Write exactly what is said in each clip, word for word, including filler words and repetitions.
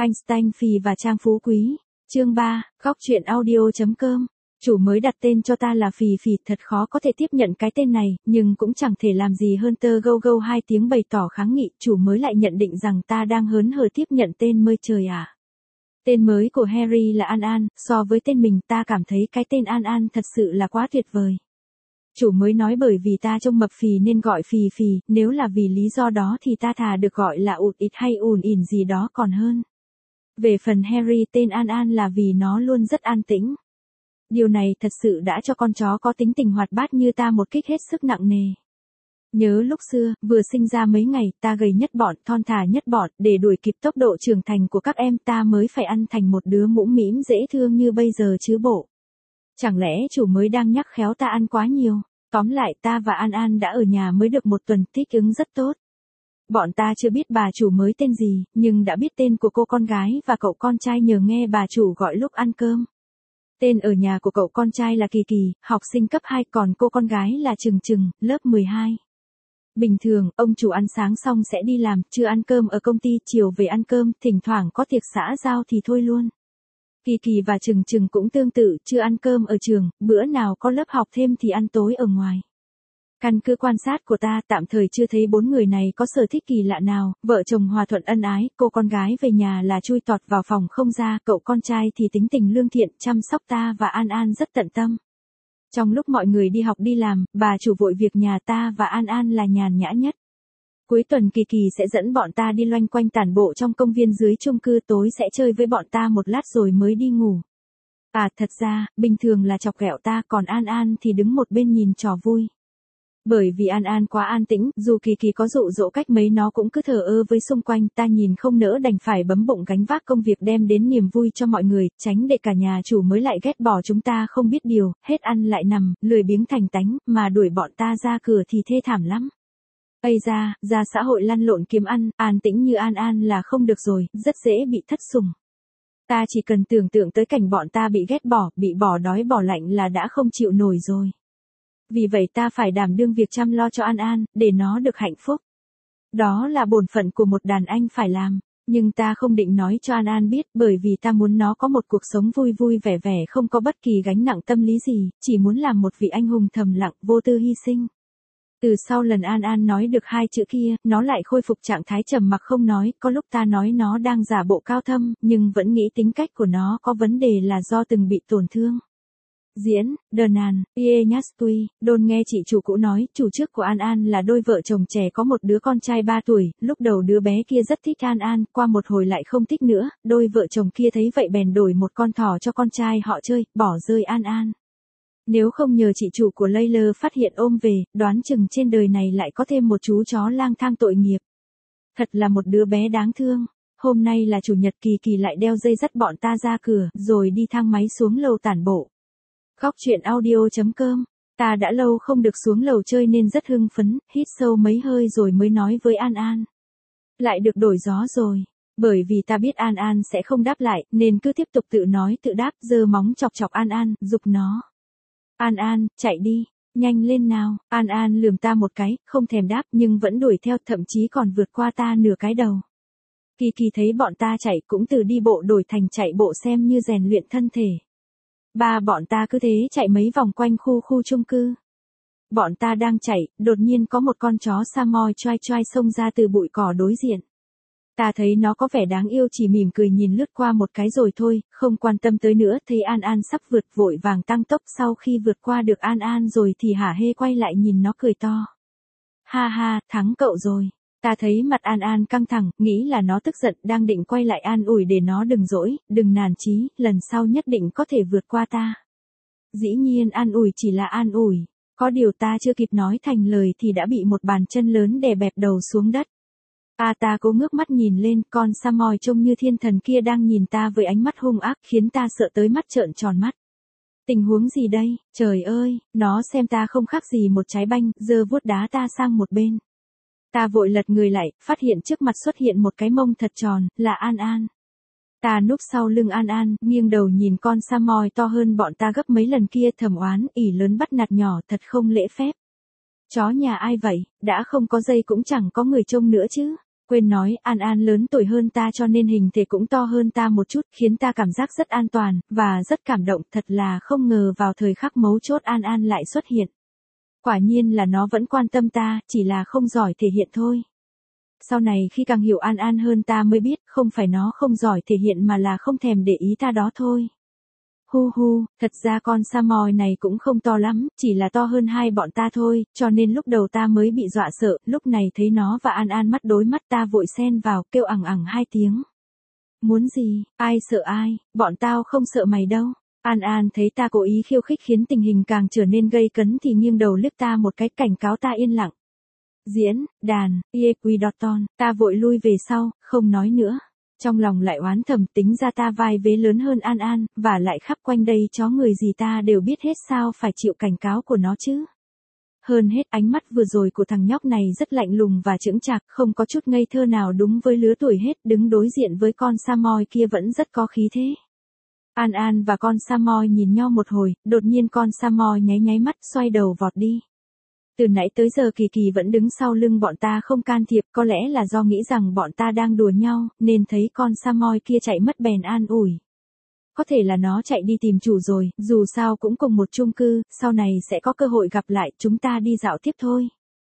Einstein phì và Trang Phú Quý. Chương ba, góc truyện audio.com. Chủ mới đặt tên cho ta là Phì Phì, thật khó có thể tiếp nhận cái tên này, nhưng cũng chẳng thể làm gì hơn tơ gâu gâu hai tiếng bày tỏ kháng nghị. Chủ mới lại nhận định rằng ta đang hớn hở tiếp nhận tên mới trời à. Tên mới của Harry là An An, so với tên mình ta cảm thấy cái tên An An thật sự là quá tuyệt vời. Chủ mới nói bởi vì ta trông mập phì nên gọi Phì Phì, nếu là vì lý do đó thì ta thà được gọi là ụt ịt hay ùn ỉn gì đó còn hơn. Về phần Harry, tên An An là vì nó luôn rất an tĩnh. Điều này thật sự đã cho con chó có tính tình hoạt bát như ta một kích hết sức nặng nề. Nhớ lúc xưa, vừa sinh ra mấy ngày, ta gầy nhất bọn, thon thả nhất bọn, để đuổi kịp tốc độ trưởng thành của các em ta mới phải ăn thành một đứa mũm mĩm dễ thương như bây giờ chứ bộ. Chẳng lẽ chủ mới đang nhắc khéo ta ăn quá nhiều? Tóm lại ta và An An đã ở nhà mới được một tuần, thích ứng rất tốt. Bọn ta chưa biết bà chủ mới tên gì, nhưng đã biết tên của cô con gái và cậu con trai nhờ nghe bà chủ gọi lúc ăn cơm. Tên ở nhà của cậu con trai là Kỳ Kỳ, học sinh cấp hai, còn cô con gái là Trừng Trừng, lớp mười hai. Bình thường, ông chủ ăn sáng xong sẽ đi làm, trưa ăn cơm ở công ty, chiều về ăn cơm, thỉnh thoảng có tiệc xã giao thì thôi luôn. Kỳ Kỳ và Trừng Trừng cũng tương tự, trưa ăn cơm ở trường, bữa nào có lớp học thêm thì ăn tối ở ngoài. Căn cứ quan sát của ta, tạm thời chưa thấy bốn người này có sở thích kỳ lạ nào, vợ chồng hòa thuận ân ái, cô con gái về nhà là chui tọt vào phòng không ra, cậu con trai thì tính tình lương thiện, chăm sóc ta và An An rất tận tâm. Trong lúc mọi người đi học đi làm, bà chủ vội việc nhà ta và An An là nhàn nhã nhất. Cuối tuần Kỳ Kỳ sẽ dẫn bọn ta đi loanh quanh tản bộ trong công viên dưới chung cư, tối sẽ chơi với bọn ta một lát rồi mới đi ngủ. À thật ra, bình thường là chọc ghẹo ta, còn An An thì đứng một bên nhìn trò vui. Bởi vì An An quá an tĩnh, dù Kỳ Kỳ có dụ dỗ cách mấy nó cũng cứ thờ ơ với xung quanh, ta nhìn không nỡ đành phải bấm bụng gánh vác công việc đem đến niềm vui cho mọi người, tránh để cả nhà chủ mới lại ghét bỏ chúng ta không biết điều, hết ăn lại nằm, lười biếng thành tánh, mà đuổi bọn ta ra cửa thì thê thảm lắm. Ây ra, ra xã hội lăn lộn kiếm ăn, an tĩnh như An An là không được rồi, rất dễ bị thất sủng. Ta chỉ cần tưởng tượng tới cảnh bọn ta bị ghét bỏ, bị bỏ đói bỏ lạnh là đã không chịu nổi rồi. Vì vậy ta phải đảm đương việc chăm lo cho An An, để nó được hạnh phúc. Đó là bổn phận của một đàn anh phải làm, nhưng ta không định nói cho An An biết, bởi vì ta muốn nó có một cuộc sống vui vui vẻ vẻ, không có bất kỳ gánh nặng tâm lý gì, chỉ muốn làm một vị anh hùng thầm lặng, vô tư hy sinh. Từ sau lần An An nói được hai chữ kia, nó lại khôi phục trạng thái trầm mặc không nói, có lúc ta nói nó đang giả bộ cao thâm, nhưng vẫn nghĩ tính cách của nó có vấn đề là do từng bị tổn thương. Diễn, Đờ Nàn, Ie Nhastui, đồn nghe chị chủ cũ nói, chủ trước của An An là đôi vợ chồng trẻ có một đứa con trai ba tuổi, lúc đầu đứa bé kia rất thích An An, qua một hồi lại không thích nữa, đôi vợ chồng kia thấy vậy bèn đổi một con thỏ cho con trai họ chơi, bỏ rơi An An. Nếu không nhờ chị chủ của Layler phát hiện ôm về, đoán chừng trên đời này lại có thêm một chú chó lang thang tội nghiệp. Thật là một đứa bé đáng thương. Hôm nay là chủ nhật, Kỳ Kỳ lại đeo dây dắt bọn ta ra cửa, rồi đi thang máy xuống lầu tản bộ. Góc truyện audio.com. Ta đã lâu không được xuống lầu chơi nên rất hưng phấn, hít sâu mấy hơi rồi mới nói với An An. Lại được đổi gió rồi. Bởi vì ta biết An An sẽ không đáp lại, nên cứ tiếp tục tự nói tự đáp, giơ móng chọc chọc An An, giục nó. An An, chạy đi, nhanh lên nào. An An lườm ta một cái, không thèm đáp nhưng vẫn đuổi theo, thậm chí còn vượt qua ta nửa cái đầu. Kỳ Kỳ thấy bọn ta chạy cũng từ đi bộ đổi thành chạy bộ xem như rèn luyện thân thể. Ba bọn ta cứ thế chạy mấy vòng quanh khu khu chung cư. Bọn ta đang chạy, đột nhiên có một con chó Samoy choai choai xông ra từ bụi cỏ đối diện. Ta thấy nó có vẻ đáng yêu chỉ mỉm cười nhìn lướt qua một cái rồi thôi, không quan tâm tới nữa, thấy An An sắp vượt vội vàng tăng tốc, sau khi vượt qua được An An rồi thì hả hê quay lại nhìn nó cười to. Ha ha, thắng cậu rồi. Ta thấy mặt An An căng thẳng, nghĩ là nó tức giận, đang định quay lại an ủi để nó đừng dỗi, đừng nản chí, lần sau nhất định có thể vượt qua ta. Dĩ nhiên an ủi chỉ là an ủi, có điều ta chưa kịp nói thành lời thì đã bị một bàn chân lớn đè bẹp đầu xuống đất. À ta cố ngước mắt nhìn lên, con Samoy trông như thiên thần kia đang nhìn ta với ánh mắt hung ác, khiến ta sợ tới mắt trợn tròn mắt. Tình huống gì đây, trời ơi, nó xem ta không khác gì một trái banh, giơ vuốt đá ta sang một bên. Ta vội lật người lại, phát hiện trước mặt xuất hiện một cái mông thật tròn, là An An. Ta núp sau lưng An An, nghiêng đầu nhìn con Samoy to hơn bọn ta gấp mấy lần kia, thầm oán, ỉ lớn bắt nạt nhỏ, thật không lễ phép. Chó nhà ai vậy, đã không có dây cũng chẳng có người trông nữa chứ. Quên nói, An An lớn tuổi hơn ta cho nên hình thể cũng to hơn ta một chút, khiến ta cảm giác rất an toàn, và rất cảm động, thật là không ngờ vào thời khắc mấu chốt An An lại xuất hiện. Quả nhiên là nó vẫn quan tâm ta, chỉ là không giỏi thể hiện thôi. Sau này khi càng hiểu An An hơn ta mới biết, không phải nó không giỏi thể hiện mà là không thèm để ý ta đó thôi. Hu hu, thật ra con Samoy này cũng không to lắm, chỉ là to hơn hai bọn ta thôi, cho nên lúc đầu ta mới bị dọa sợ, lúc này thấy nó và An An mắt đối mắt ta vội xen vào, kêu ẳng ẳng hai tiếng. Muốn gì, ai sợ ai, bọn tao không sợ mày đâu. An An thấy ta cố ý khiêu khích khiến tình hình càng trở nên gây cấn thì nghiêng đầu liếc ta một cái cảnh cáo ta yên lặng. Diễn, đàn, Equidoton, ta vội lui về sau, không nói nữa. Trong lòng lại oán thầm tính ra ta vai vế lớn hơn An An, và lại khắp quanh đây chó người gì ta đều biết hết sao phải chịu cảnh cáo của nó chứ. Hơn hết ánh mắt vừa rồi của thằng nhóc này rất lạnh lùng và chững chạc, không có chút ngây thơ nào đúng với lứa tuổi hết, đứng đối diện với con Samoy kia vẫn rất có khí thế. An An và con Samoy nhìn nhau một hồi, đột nhiên con Samoy nháy nháy mắt xoay đầu vọt đi. Từ nãy tới giờ Kỳ Kỳ vẫn đứng sau lưng bọn ta không can thiệp, có lẽ là do nghĩ rằng bọn ta đang đùa nhau, nên thấy con Samoy kia chạy mất bèn an ủi. Có thể là nó chạy đi tìm chủ rồi, dù sao cũng cùng một chung cư, sau này sẽ có cơ hội gặp lại, chúng ta đi dạo tiếp thôi.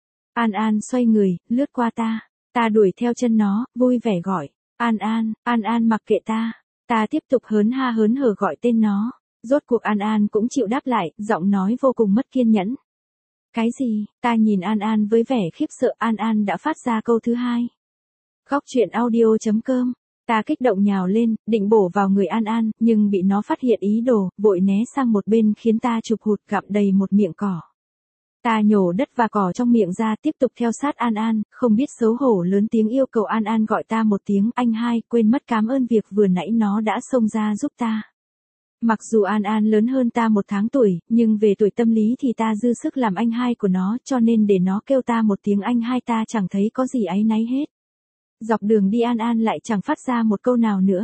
An An xoay người, lướt qua ta, ta đuổi theo chân nó, vui vẻ gọi, An An, An An mặc kệ ta, ta tiếp tục hớn ha hớn hở gọi tên nó, rốt cuộc An An cũng chịu đáp lại, giọng nói vô cùng mất kiên nhẫn. Cái gì, ta nhìn An An với vẻ khiếp sợ. An An đã phát ra câu thứ hai. Góc truyện audio chấm com, ta kích động nhào lên, định bổ vào người An An, nhưng bị nó phát hiện ý đồ, vội né sang một bên khiến ta chụp hụt gặm đầy một miệng cỏ. Ta nhổ đất và cỏ trong miệng ra tiếp tục theo sát An An, không biết xấu hổ lớn tiếng yêu cầu An An gọi ta một tiếng anh hai, quên mất cảm ơn việc vừa nãy nó đã xông ra giúp ta. Mặc dù An An lớn hơn ta một tháng tuổi, nhưng về tuổi tâm lý thì ta dư sức làm anh hai của nó, cho nên để nó kêu ta một tiếng anh hai ta chẳng thấy có gì áy náy hết. Dọc đường đi An An lại chẳng phát ra một câu nào nữa.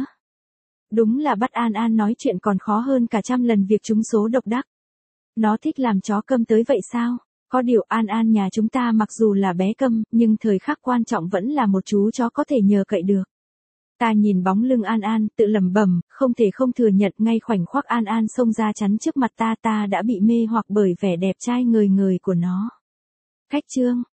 Đúng là bắt An An nói chuyện còn khó hơn cả trăm lần việc trúng số độc đắc. Nó thích làm chó câm tới vậy sao? Có điều An An nhà chúng ta mặc dù là bé câm, nhưng thời khắc quan trọng vẫn là một chú chó có thể nhờ cậy được. Ta nhìn bóng lưng An An, tự lẩm bẩm, không thể không thừa nhận ngay khoảnh khắc An An xông ra chắn trước mặt ta ta đã bị mê hoặc bởi vẻ đẹp trai ngời ngời của nó. Khách chương.